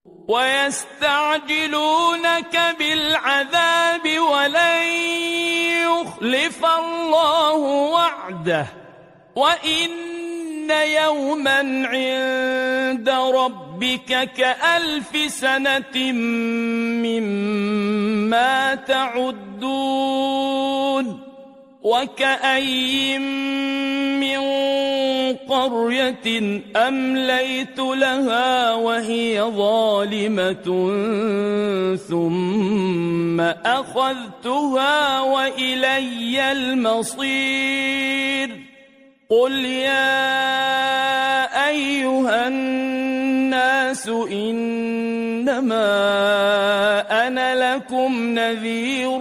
ويستعجلونك بالعذاب ولن يخلف الله وعده وإن يوما عند ربك كألف سنة مما تعدون وكأي من قرية أمليت لها وهي ظالمة ثم أخذتها وإلي المصير قل يا أيها الناس إنما أنا لكم نذير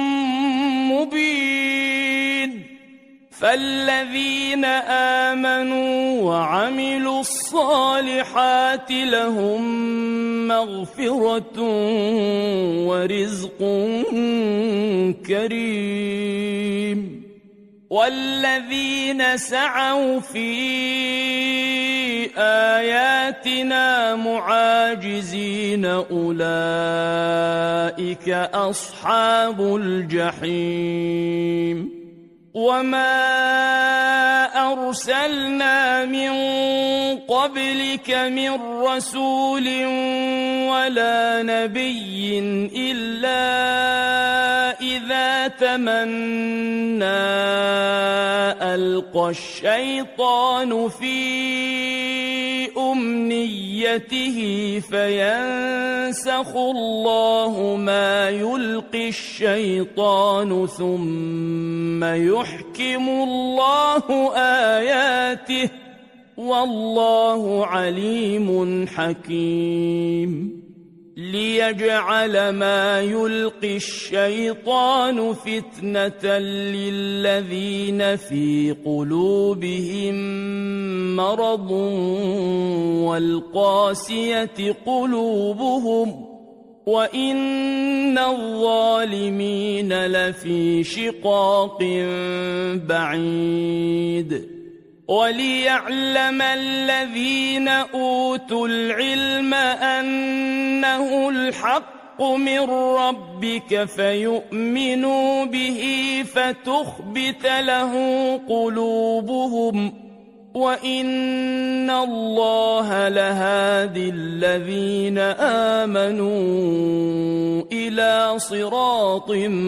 مبين فالذين آمنوا وعملوا الصالحات لهم مغفرة ورزق كريم والذين سعوا في آياتنا معاجزين أولئك أصحاب الجحيم وما أرسلنا من قبلك من رسول ولا نبي إلا إذا تمنى ألقى الشيطان في أمنيته فينسخ الله ما يلقي الشيطان ثم يحكم الله آياته والله عليم حكيم ليجعل ما يلقي الشيطان فتنة للذين في قلوبهم مرض والقاسية قلوبهم وإن الظالمين لفي شقاق بعيد وليعلم الذين أوتوا العلم أنه الحق من ربك فيؤمنوا به فتخبت له قلوبهم وإن الله لهادي الذين آمنوا إلى صراط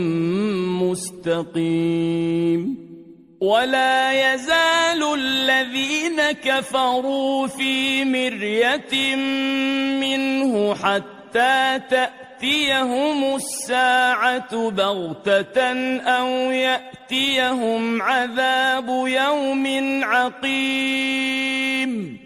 مستقيم ولا يزال الذين كفروا في مرية منه حتى تأتيهم الساعة بغتة أو يأتيهم عذاب يوم عقيم